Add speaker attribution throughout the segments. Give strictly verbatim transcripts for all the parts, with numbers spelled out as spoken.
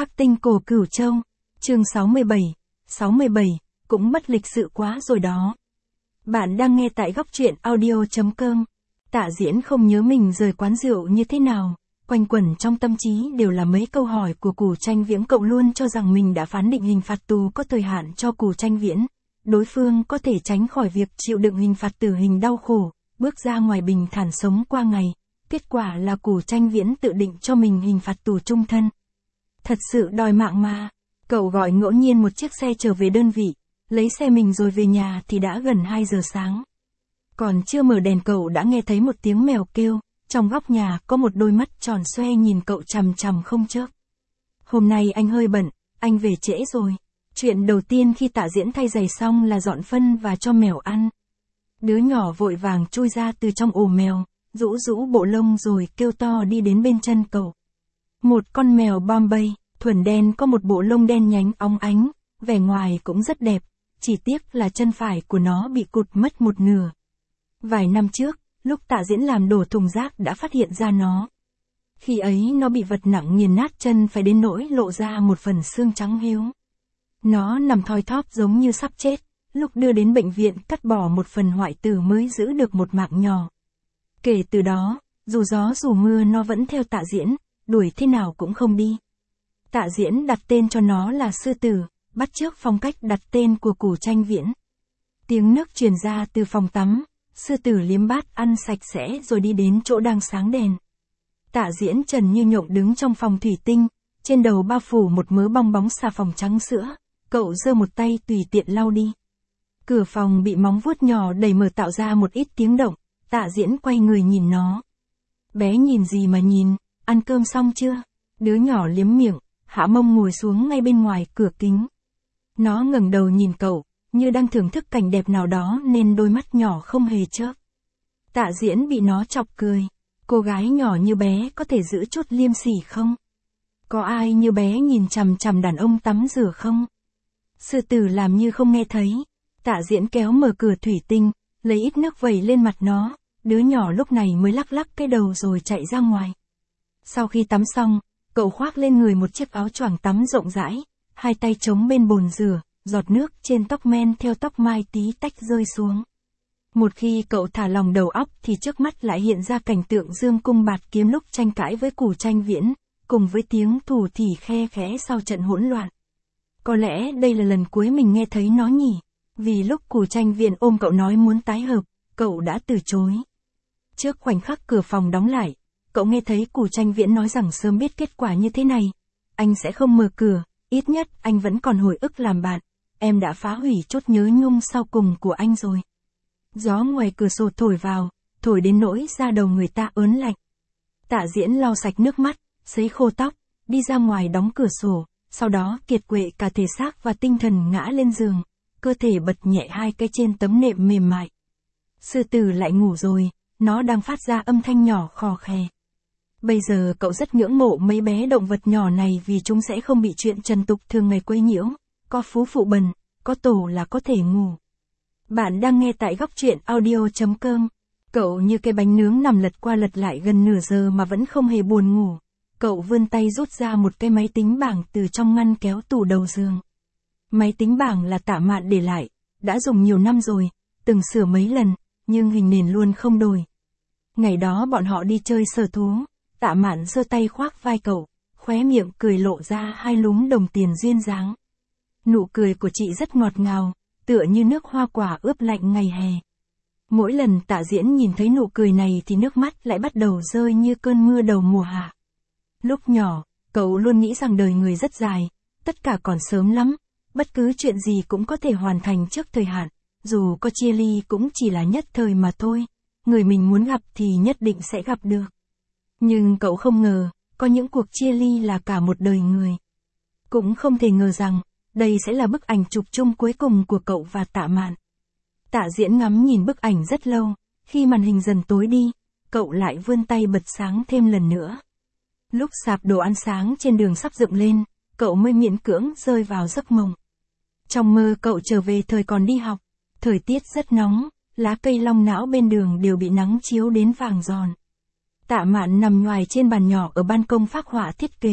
Speaker 1: Khắc tinh cổ Cửu Châu, chương sáu mươi bảy, sáu mươi bảy, cũng mất lịch sự quá rồi đó. Bạn đang nghe tại góc truyện audio chấm com. Tạ Diễn không nhớ mình rời quán rượu như thế nào, quanh quẩn trong tâm trí đều là mấy câu hỏi của Cù Tranh Viễn. Cậu luôn cho rằng mình đã phán định hình phạt tù có thời hạn cho Cù Tranh Viễn. Đối phương có thể tránh khỏi việc chịu đựng hình phạt tử hình đau khổ, bước ra ngoài bình thản sống qua ngày. Kết quả là Cù Tranh Viễn tự định cho mình hình phạt tù trung thân. Thật sự đòi mạng mà. Cậu gọi ngẫu nhiên một chiếc xe trở về đơn vị, lấy xe mình rồi về nhà thì đã gần hai giờ sáng. Còn chưa mở đèn cậu đã nghe thấy một tiếng mèo kêu, trong góc nhà có một đôi mắt tròn xoe nhìn cậu chằm chằm không chớp. Hôm nay anh hơi bận, anh về trễ rồi. Chuyện đầu tiên khi Tạ Diễn thay giày xong là dọn phân và cho mèo ăn. Đứa nhỏ vội vàng chui ra từ trong ổ mèo, rũ rũ bộ lông rồi kêu to đi đến bên chân cậu. Một con mèo Bombay, thuần đen có một bộ lông đen nhánh óng ánh, vẻ ngoài cũng rất đẹp, chỉ tiếc là chân phải của nó bị cụt mất một nửa. Vài năm trước, lúc Tạ Diễn làm đổ thùng rác đã phát hiện ra nó. Khi ấy nó bị vật nặng nghiền nát chân phải đến nỗi lộ ra một phần xương trắng hiếu. Nó nằm thoi thóp giống như sắp chết, lúc đưa đến bệnh viện cắt bỏ một phần hoại tử mới giữ được một mạng nhỏ. Kể từ đó, dù gió dù mưa nó vẫn theo Tạ Diễn, đuổi thế nào cũng không đi. Tạ Diễn đặt tên cho nó là Sư Tử, bắt chước phong cách đặt tên của Cù Tranh Viễn. Tiếng nước truyền ra từ phòng tắm, Sư Tử liếm bát ăn sạch sẽ rồi đi đến chỗ đang sáng đèn. Tạ Diễn trần như nhộng đứng trong phòng thủy tinh, trên đầu bao phủ một mớ bong bóng xà phòng trắng sữa, cậu giơ một tay tùy tiện lau đi. Cửa phòng bị móng vuốt nhỏ đẩy mở tạo ra một ít tiếng động, Tạ Diễn quay người nhìn nó. Bé nhìn gì mà nhìn, ăn cơm xong chưa? Đứa nhỏ liếm miệng, hạ mông ngồi xuống ngay bên ngoài cửa kính. Nó ngẩng đầu nhìn cậu, như đang thưởng thức cảnh đẹp nào đó nên đôi mắt nhỏ không hề chớp. Tạ Diễn bị nó chọc cười. Cô gái nhỏ như bé có thể giữ chút liêm sỉ không? Có ai như bé nhìn chằm chằm đàn ông tắm rửa không? Sư Tử làm như không nghe thấy. Tạ Diễn kéo mở cửa thủy tinh, lấy ít nước vẩy lên mặt nó, đứa nhỏ lúc này mới lắc lắc cái đầu rồi chạy ra ngoài. Sau khi tắm xong, cậu khoác lên người một chiếc áo choàng tắm rộng rãi, hai tay chống bên bồn rửa, giọt nước trên tóc men theo tóc mai tí tách rơi xuống. Một khi cậu thả lòng đầu óc thì trước mắt lại hiện ra cảnh tượng dương cung bạt kiếm lúc tranh cãi với Cù Tranh Viễn, cùng với tiếng thủ thỉ khe khẽ sau trận hỗn loạn. Có lẽ đây là lần cuối mình nghe thấy nó nhỉ, vì lúc Cù Tranh Viễn ôm cậu nói muốn tái hợp, cậu đã từ chối. Trước khoảnh khắc cửa phòng đóng lại, cậu nghe thấy Cù Tranh Viễn nói rằng sớm biết kết quả như thế này, anh sẽ không mở cửa, ít nhất anh vẫn còn hồi ức làm bạn, em đã phá hủy chút nhớ nhung sau cùng của anh rồi. Gió ngoài cửa sổ thổi vào, thổi đến nỗi da đầu người ta ớn lạnh. Tạ Diễn lau sạch nước mắt, sấy khô tóc, đi ra ngoài đóng cửa sổ, sau đó kiệt quệ cả thể xác và tinh thần ngã lên giường, cơ thể bật nhẹ hai cái trên tấm nệm mềm mại. Sư Tử lại ngủ rồi, nó đang phát ra âm thanh nhỏ khò khè. Bây giờ cậu rất ngưỡng mộ mấy bé động vật nhỏ này vì chúng sẽ không bị chuyện trần tục thường ngày quấy nhiễu, có phú phụ bần, có tổ là có thể ngủ. Bạn đang nghe tại góc truyện audio chấm com. Cậu như cái bánh nướng nằm lật qua lật lại gần nửa giờ mà vẫn không hề buồn ngủ. Cậu vươn tay rút ra một cái máy tính bảng từ trong ngăn kéo tủ đầu giường. Máy tính bảng là Tạ Mạn để lại, đã dùng nhiều năm rồi, từng sửa mấy lần, nhưng hình nền luôn không đổi. Ngày đó bọn họ đi chơi sở thú, Tạ Mạn giơ tay khoác vai cậu, khóe miệng cười lộ ra hai lúm đồng tiền duyên dáng. Nụ cười của chị rất ngọt ngào, tựa như nước hoa quả ướp lạnh ngày hè. Mỗi lần Tạ Diễn nhìn thấy nụ cười này thì nước mắt lại bắt đầu rơi như cơn mưa đầu mùa hạ. Lúc nhỏ, cậu luôn nghĩ rằng đời người rất dài, tất cả còn sớm lắm, bất cứ chuyện gì cũng có thể hoàn thành trước thời hạn, dù có chia ly cũng chỉ là nhất thời mà thôi, người mình muốn gặp thì nhất định sẽ gặp được. Nhưng cậu không ngờ, có những cuộc chia ly là cả một đời người. Cũng không thể ngờ rằng, đây sẽ là bức ảnh chụp chung cuối cùng của cậu và Tạ Mạn. Tạ Diễn ngắm nhìn bức ảnh rất lâu, khi màn hình dần tối đi, cậu lại vươn tay bật sáng thêm lần nữa. Lúc sạp đồ ăn sáng trên đường sắp dựng lên, cậu mới miễn cưỡng rơi vào giấc mộng. Trong mơ cậu trở về thời còn đi học, thời tiết rất nóng, lá cây long não bên đường đều bị nắng chiếu đến vàng giòn. Tạ Mạn nằm nhoài trên bàn nhỏ ở ban công phác họa thiết kế,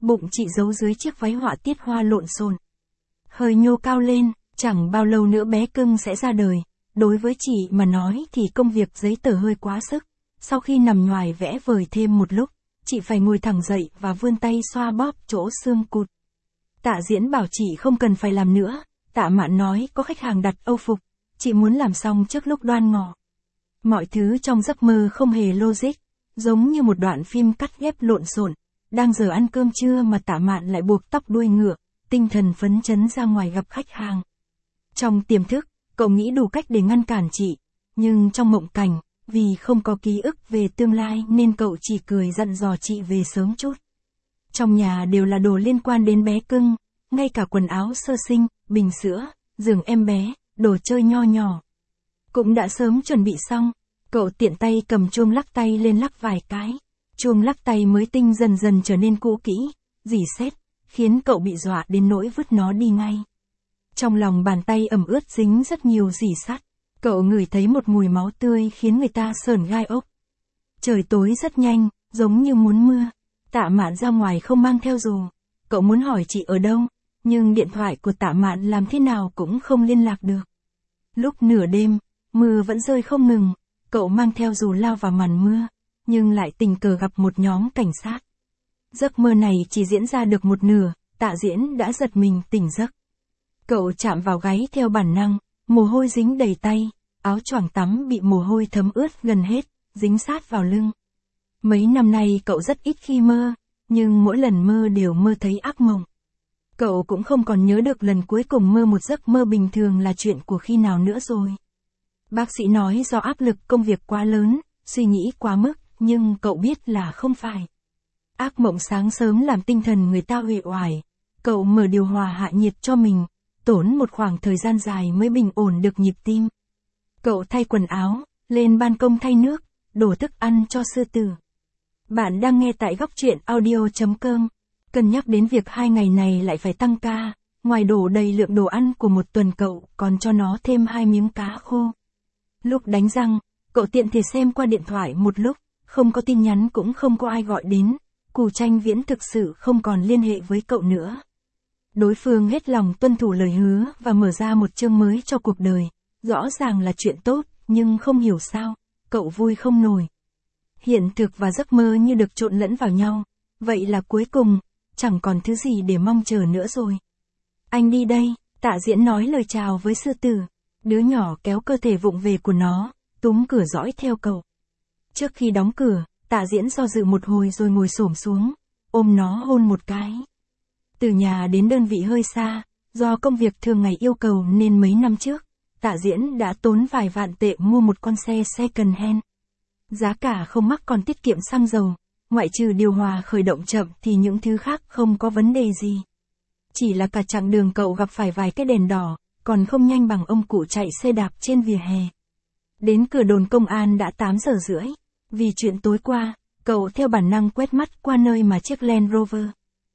Speaker 1: bụng chị giấu dưới chiếc váy họa tiết hoa lộn xộn. Hơi nhô cao lên, chẳng bao lâu nữa bé cưng sẽ ra đời. Đối với chị mà nói thì công việc giấy tờ hơi quá sức. Sau khi nằm nhoài vẽ vời thêm một lúc, chị phải ngồi thẳng dậy và vươn tay xoa bóp chỗ xương cụt. Tạ Diễn bảo chị không cần phải làm nữa. Tạ Mạn nói có khách hàng đặt âu phục, chị muốn làm xong trước lúc đoan ngọ. Mọi thứ trong giấc mơ không hề logic, giống như một đoạn phim cắt ghép lộn xộn. Đang giờ ăn cơm trưa mà Tạ Mạn lại buộc tóc đuôi ngựa, tinh thần phấn chấn ra ngoài gặp khách hàng. Trong tiềm thức, cậu nghĩ đủ cách để ngăn cản chị, nhưng trong mộng cảnh, vì không có ký ức về tương lai nên cậu chỉ cười dặn dò chị về sớm chút. Trong nhà đều là đồ liên quan đến bé cưng, ngay cả quần áo sơ sinh, bình sữa, giường em bé, đồ chơi nho nhỏ. Cũng đã sớm chuẩn bị xong, cậu tiện tay cầm chuông lắc tay lên lắc vài cái. Chuông lắc tay mới tinh dần dần trở nên cũ kỹ, rỉ sét, khiến cậu bị dọa đến nỗi vứt nó đi ngay. Trong lòng bàn tay ẩm ướt dính rất nhiều rỉ sắt, cậu ngửi thấy một mùi máu tươi khiến người ta sởn gai ốc. Trời tối rất nhanh, giống như muốn mưa. Tạ Mạn ra ngoài không mang theo dù. Cậu muốn hỏi chị ở đâu, nhưng điện thoại của Tạ Mạn làm thế nào cũng không liên lạc được. Lúc nửa đêm, mưa vẫn rơi không ngừng, cậu mang theo dù lao vào màn mưa, nhưng lại tình cờ gặp một nhóm cảnh sát. Giấc mơ này chỉ diễn ra được một nửa, Tạ Diễn đã giật mình tỉnh giấc. Cậu chạm vào gáy theo bản năng, mồ hôi dính đầy tay, áo choàng tắm bị mồ hôi thấm ướt gần hết, dính sát vào lưng. Mấy năm nay cậu rất ít khi mơ, nhưng mỗi lần mơ đều mơ thấy ác mộng. Cậu cũng không còn nhớ được lần cuối cùng mơ một giấc mơ bình thường là chuyện của khi nào nữa rồi. Bác sĩ nói do áp lực công việc quá lớn, suy nghĩ quá mức, nhưng cậu biết là không phải. Ác mộng sáng sớm làm tinh thần người ta uể oải. Cậu mở điều hòa hạ nhiệt cho mình, tốn một khoảng thời gian dài mới bình ổn được nhịp tim. Cậu thay quần áo, lên ban công thay nước, đổ thức ăn cho sư tử. Bạn đang nghe tại góc truyện audio chấm com. Cân nhắc đến việc hai ngày này lại phải tăng ca, ngoài đổ đầy lượng đồ ăn của một tuần cậu còn cho nó thêm hai miếng cá khô. Lúc đánh răng, cậu tiện thể xem qua điện thoại một lúc, không có tin nhắn cũng không có ai gọi đến. Cù Tranh Viễn thực sự không còn liên hệ với cậu nữa. Đối phương hết lòng tuân thủ lời hứa và mở ra một chương mới cho cuộc đời. Rõ ràng là chuyện tốt, nhưng không hiểu sao, cậu vui không nổi. Hiện thực và giấc mơ như được trộn lẫn vào nhau. Vậy là cuối cùng, chẳng còn thứ gì để mong chờ nữa rồi. Anh đi đây, Tạ Diễn nói lời chào với sư tử. Đứa nhỏ kéo cơ thể vụng về của nó, túm cửa dõi theo cậu. Trước khi đóng cửa, Tạ Diễn do dự một hồi rồi ngồi xổm xuống, ôm nó hôn một cái. Từ nhà đến đơn vị hơi xa, do công việc thường ngày yêu cầu nên mấy năm trước, Tạ Diễn đã tốn vài vạn tệ mua một con xe second hand. Giá cả không mắc còn tiết kiệm xăng dầu, ngoại trừ điều hòa khởi động chậm thì những thứ khác không có vấn đề gì. Chỉ là cả chặng đường cậu gặp phải vài cái đèn đỏ, còn không nhanh bằng ông cụ chạy xe đạp trên vỉa hè. Đến cửa đồn công an đã tám giờ rưỡi. Vì chuyện tối qua, cậu theo bản năng quét mắt qua nơi mà chiếc Land Rover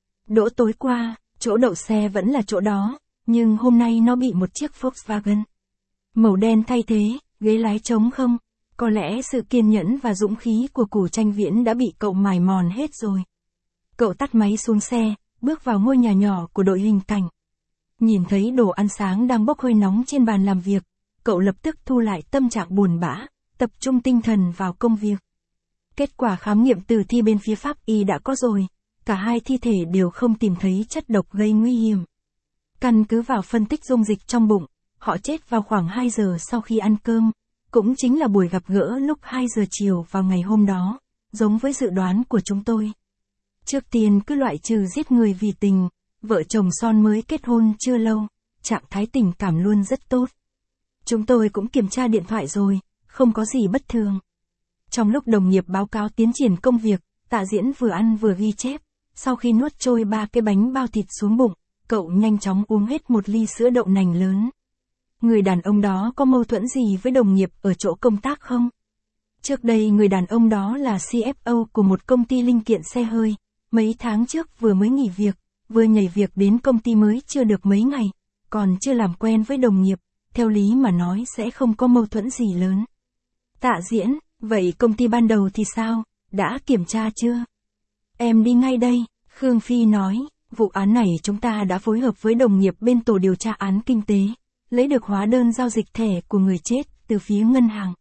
Speaker 1: đỗ tối qua, chỗ đậu xe vẫn là chỗ đó, nhưng hôm nay nó bị một chiếc Volkswagen màu đen thay thế, ghế lái trống không. Có lẽ sự kiên nhẫn và dũng khí của Cù Tranh Viễn đã bị cậu mài mòn hết rồi. Cậu tắt máy xuống xe, bước vào ngôi nhà nhỏ của đội hình cảnh. Nhìn thấy đồ ăn sáng đang bốc hơi nóng trên bàn làm việc, cậu lập tức thu lại tâm trạng buồn bã, tập trung tinh thần vào công việc. Kết quả khám nghiệm tử thi bên phía pháp y đã có rồi, cả hai thi thể đều không tìm thấy chất độc gây nguy hiểm. Căn cứ vào phân tích dung dịch trong bụng, họ chết vào khoảng hai giờ sau khi ăn cơm, cũng chính là buổi gặp gỡ lúc hai giờ chiều vào ngày hôm đó, giống với dự đoán của chúng tôi. Trước tiên cứ loại trừ giết người vì tình, vợ chồng son mới kết hôn chưa lâu, trạng thái tình cảm luôn rất tốt. Chúng tôi cũng kiểm tra điện thoại rồi, không có gì bất thường. Trong lúc đồng nghiệp báo cáo tiến triển công việc, Tạ Diễn vừa ăn vừa ghi chép, sau khi nuốt trôi ba cái bánh bao thịt xuống bụng, cậu nhanh chóng uống hết một ly sữa đậu nành lớn. Người đàn ông đó có mâu thuẫn gì với đồng nghiệp ở chỗ công tác không? Trước đây người đàn ông đó là xê ép ô của một công ty linh kiện xe hơi, mấy tháng trước vừa mới nghỉ việc, vừa nhảy việc đến công ty mới chưa được mấy ngày, còn chưa làm quen với đồng nghiệp, theo lý mà nói sẽ không có mâu thuẫn gì lớn. Tạ Diễn, vậy công ty ban đầu thì sao, đã kiểm tra chưa? Em đi ngay đây, Khương Phi nói, vụ án này chúng ta đã phối hợp với đồng nghiệp bên tổ điều tra án kinh tế, lấy được hóa đơn giao dịch thẻ của người chết từ phía ngân hàng.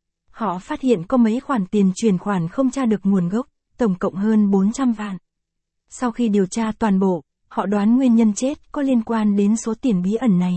Speaker 1: Họ phát hiện có mấy khoản tiền chuyển khoản không tra được nguồn gốc, tổng cộng hơn bốn trăm vạn. Sau khi điều tra toàn bộ, họ đoán nguyên nhân chết có liên quan đến số tiền bí ẩn này.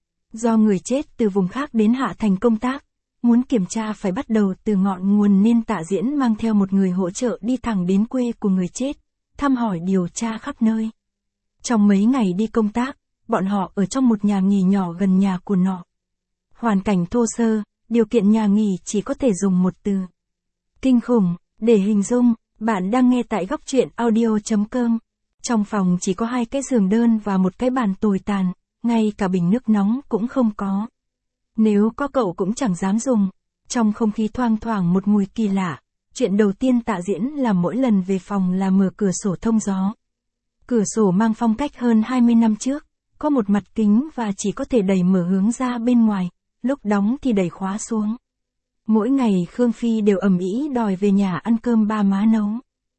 Speaker 1: Do người chết từ vùng khác đến Hạ Thành công tác, muốn kiểm tra phải bắt đầu từ ngọn nguồn nên Tạ Diễn mang theo một người hỗ trợ đi thẳng đến quê của người chết, thăm hỏi điều tra khắp nơi. Trong mấy ngày đi công tác, bọn họ ở trong một nhà nghỉ nhỏ gần nhà của nọ. Hoàn cảnh thô sơ, điều kiện nhà nghỉ chỉ có thể dùng một từ. Kinh khủng, để hình dung, bạn đang nghe tại góc truyện audio chấm com. Trong phòng chỉ có hai cái giường đơn và một cái bàn tồi tàn, ngay cả bình nước nóng cũng không có. Nếu có cậu cũng chẳng dám dùng. Trong không khí thoang thoảng một mùi kỳ lạ, chuyện đầu tiên Tạ Diễn làm mỗi lần về phòng là mở cửa sổ thông gió. Cửa sổ mang phong cách hơn hai mươi năm trước, có một mặt kính và chỉ có thể đẩy mở hướng ra bên ngoài, lúc đóng thì đẩy khóa xuống. Mỗi ngày Khương Phi đều ầm ĩ đòi về nhà ăn cơm ba má nấu.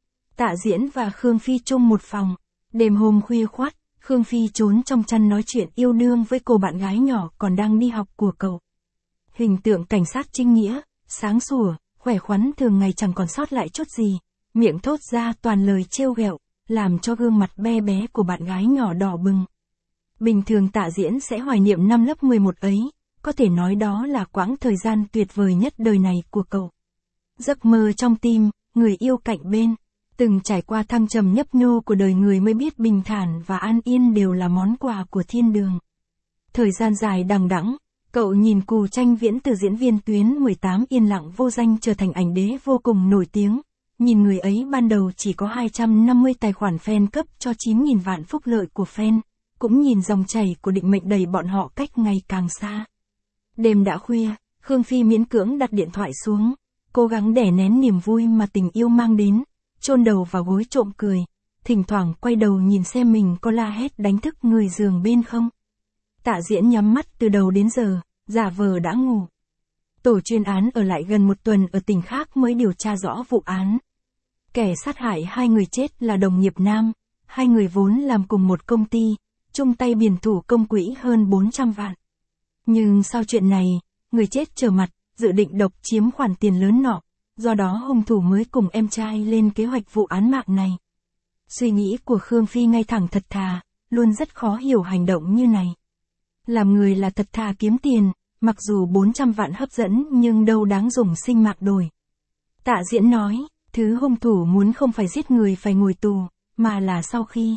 Speaker 1: Tạ Diễn và Khương Phi chung một phòng. Đêm hôm khuya khoắt, Khương Phi trốn trong chăn nói chuyện yêu đương với cô bạn gái nhỏ còn đang đi học của cậu. Hình tượng cảnh sát chính nghĩa, sáng sủa, khỏe khoắn thường ngày chẳng còn sót lại chút gì, miệng thốt ra toàn lời trêu ghẹo, làm cho gương mặt be bé của bạn gái nhỏ đỏ bừng. Bình thường Tạ Diễn sẽ hoài niệm năm lớp mười một ấy, có thể nói đó là quãng thời gian tuyệt vời nhất đời này của cậu. Giấc mơ trong tim, người yêu cạnh bên, từng trải qua thăng trầm nhấp nhô của đời người mới biết bình thản và an yên đều là món quà của thiên đường. Thời gian dài đằng đẵng, cậu nhìn Cù Tranh Viễn từ diễn viên tuyến mười tám yên lặng vô danh trở thành ảnh đế vô cùng nổi tiếng. Nhìn người ấy ban đầu chỉ có hai trăm năm mươi tài khoản fan cấp cho chín nghìn vạn phúc lợi của fan, cũng nhìn dòng chảy của định mệnh đẩy bọn họ cách ngày càng xa. Đêm đã khuya, Khương Phi miễn cưỡng đặt điện thoại xuống, cố gắng đè nén niềm vui mà tình yêu mang đến, chôn đầu vào gối trộm cười, thỉnh thoảng quay đầu nhìn xem mình có la hét đánh thức người giường bên không. Tạ Diễn nhắm mắt từ đầu đến giờ, giả vờ đã ngủ. Tổ chuyên án ở lại gần một tuần ở tỉnh khác mới điều tra rõ vụ án. Kẻ sát hại hai người chết là đồng nghiệp nam, hai người vốn làm cùng một công ty, chung tay biển thủ công quỹ hơn bốn trăm vạn. Nhưng sau chuyện này, người chết trở mặt, dự định độc chiếm khoản tiền lớn nọ, do đó hung thủ mới cùng em trai lên kế hoạch vụ án mạng này. Suy nghĩ của Khương Phi ngay thẳng thật thà, luôn rất khó hiểu hành động như này. Làm người là thật thà kiếm tiền, mặc dù bốn trăm vạn hấp dẫn nhưng đâu đáng dùng sinh mạng đổi. Tạ Diễn nói, thứ hung thủ muốn không phải giết người phải ngồi tù, mà là sau khi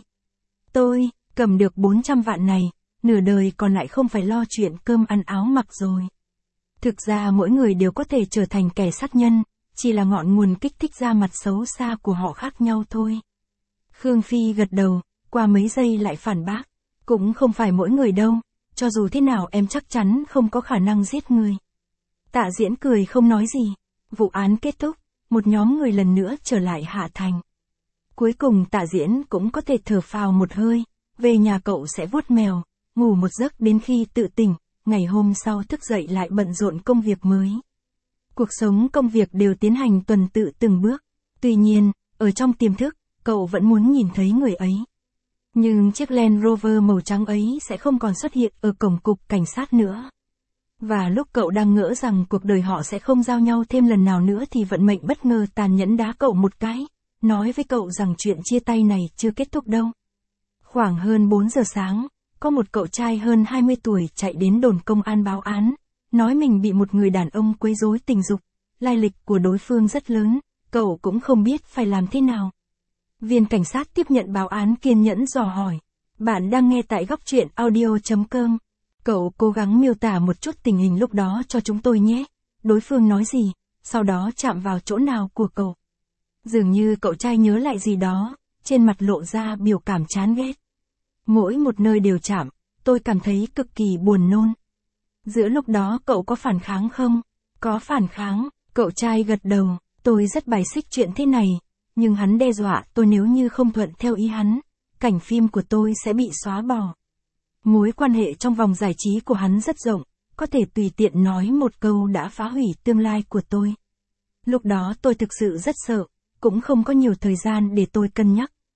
Speaker 1: tôi cầm được bốn trăm vạn này, nửa đời còn lại không phải lo chuyện cơm ăn áo mặc rồi. Thực ra mỗi người đều có thể trở thành kẻ sát nhân, chỉ là ngọn nguồn kích thích ra mặt xấu xa của họ khác nhau thôi. Khương Phi gật đầu, qua mấy giây lại phản bác, cũng không phải mỗi người đâu, cho dù thế nào em chắc chắn không có khả năng giết người. Tạ Diễn cười không nói gì. Vụ án kết thúc, một nhóm người lần nữa trở lại Hạ Thành. Cuối cùng Tạ Diễn cũng có thể thở phào một hơi, về nhà cậu sẽ vuốt mèo, ngủ một giấc đến khi tự tỉnh, ngày hôm sau thức dậy lại bận rộn công việc mới. Cuộc sống công việc đều tiến hành tuần tự từng bước, tuy nhiên, ở trong tiềm thức, cậu vẫn muốn nhìn thấy người ấy. Nhưng chiếc Land Rover màu trắng ấy sẽ không còn xuất hiện ở cổng cục cảnh sát nữa. Và lúc cậu đang ngỡ rằng cuộc đời họ sẽ không giao nhau thêm lần nào nữa thì vận mệnh bất ngờ tàn nhẫn đá cậu một cái, nói với cậu rằng chuyện chia tay này chưa kết thúc đâu. Khoảng hơn bốn giờ sáng, có một cậu trai hơn hai mươi tuổi chạy đến đồn công an báo án, nói mình bị một người đàn ông quấy rối tình dục, lai lịch của đối phương rất lớn, cậu cũng không biết phải làm thế nào. Viên cảnh sát tiếp nhận báo án kiên nhẫn dò hỏi, bạn đang nghe tại góc truyện audio chấm com. Cậu cố gắng miêu tả một chút tình hình lúc đó cho chúng tôi nhé. Đối phương nói gì, sau đó chạm vào chỗ nào của cậu. Dường như cậu trai nhớ lại gì đó, trên mặt lộ ra biểu cảm chán ghét. Mỗi một nơi đều chạm, tôi cảm thấy cực kỳ buồn nôn. Giữa lúc đó cậu có phản kháng không? Có phản kháng, cậu trai gật đầu, tôi rất bài xích chuyện thế này, nhưng hắn đe dọa tôi nếu như không thuận theo ý hắn, cảnh phim của tôi sẽ bị xóa bỏ. Mối quan hệ trong vòng giải trí của hắn rất rộng, có thể tùy tiện nói một câu đã phá hủy tương lai của tôi. Lúc đó tôi thực sự rất sợ, cũng không có nhiều thời gian để tôi cân nhắc,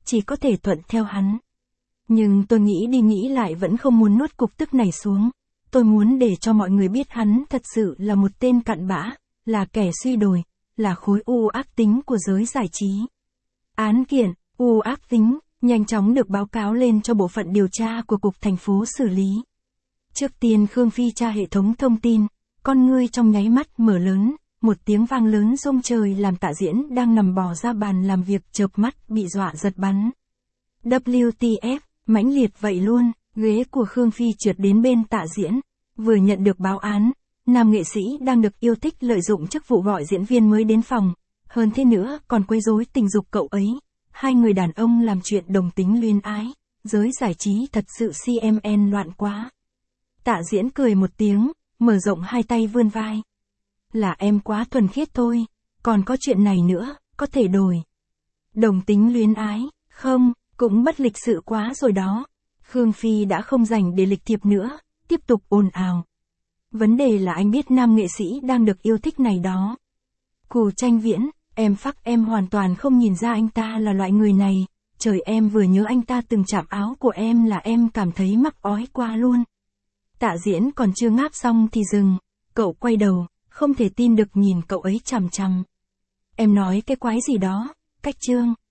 Speaker 1: chỉ có thể thuận theo hắn. Nhưng tôi nghĩ đi nghĩ lại vẫn không muốn nuốt cục tức này xuống. Tôi muốn để cho mọi người biết hắn thật sự là một tên cặn bã, là kẻ suy đồi, là khối u ác tính của giới giải trí. Án kiện, u ác tính, nhanh chóng được báo cáo lên cho bộ phận điều tra của Cục Thành phố xử lý. Trước tiên Khương Phi tra hệ thống thông tin, con ngươi trong nháy mắt mở lớn, một tiếng vang lớn rung trời làm Tạ Diễn đang nằm bò ra bàn làm việc chợp mắt bị dọa giật bắn. W T F, mãnh liệt vậy luôn, ghế của Khương Phi trượt đến bên Tạ Diễn, vừa nhận được báo án, nam nghệ sĩ đang được yêu thích lợi dụng chức vụ gọi diễn viên mới đến phòng, hơn thế nữa còn quấy rối tình dục cậu ấy. Hai người đàn ông làm chuyện đồng tính luyến ái, giới giải trí thật sự xê em en loạn quá. Tạ Diễn cười một tiếng, mở rộng hai tay vươn vai. Là em quá thuần khiết thôi, còn có chuyện này nữa, có thể đổi. Đồng tính luyến ái, không, cũng bất lịch sự quá rồi đó. Khương Phi đã không dành để lịch thiệp nữa, tiếp tục ồn ào. Vấn đề là anh biết nam nghệ sĩ đang được yêu thích này đó. Cù Tranh Viễn, em phắc em hoàn toàn không nhìn ra anh ta là loại người này, trời em vừa nhớ anh ta từng chạm áo của em là em cảm thấy mắc ói qua luôn. Tạ Diễn còn chưa ngáp xong thì dừng, cậu quay đầu, không thể tin được nhìn cậu ấy chằm chằm. Em nói cái quái gì đó, Cách Trương.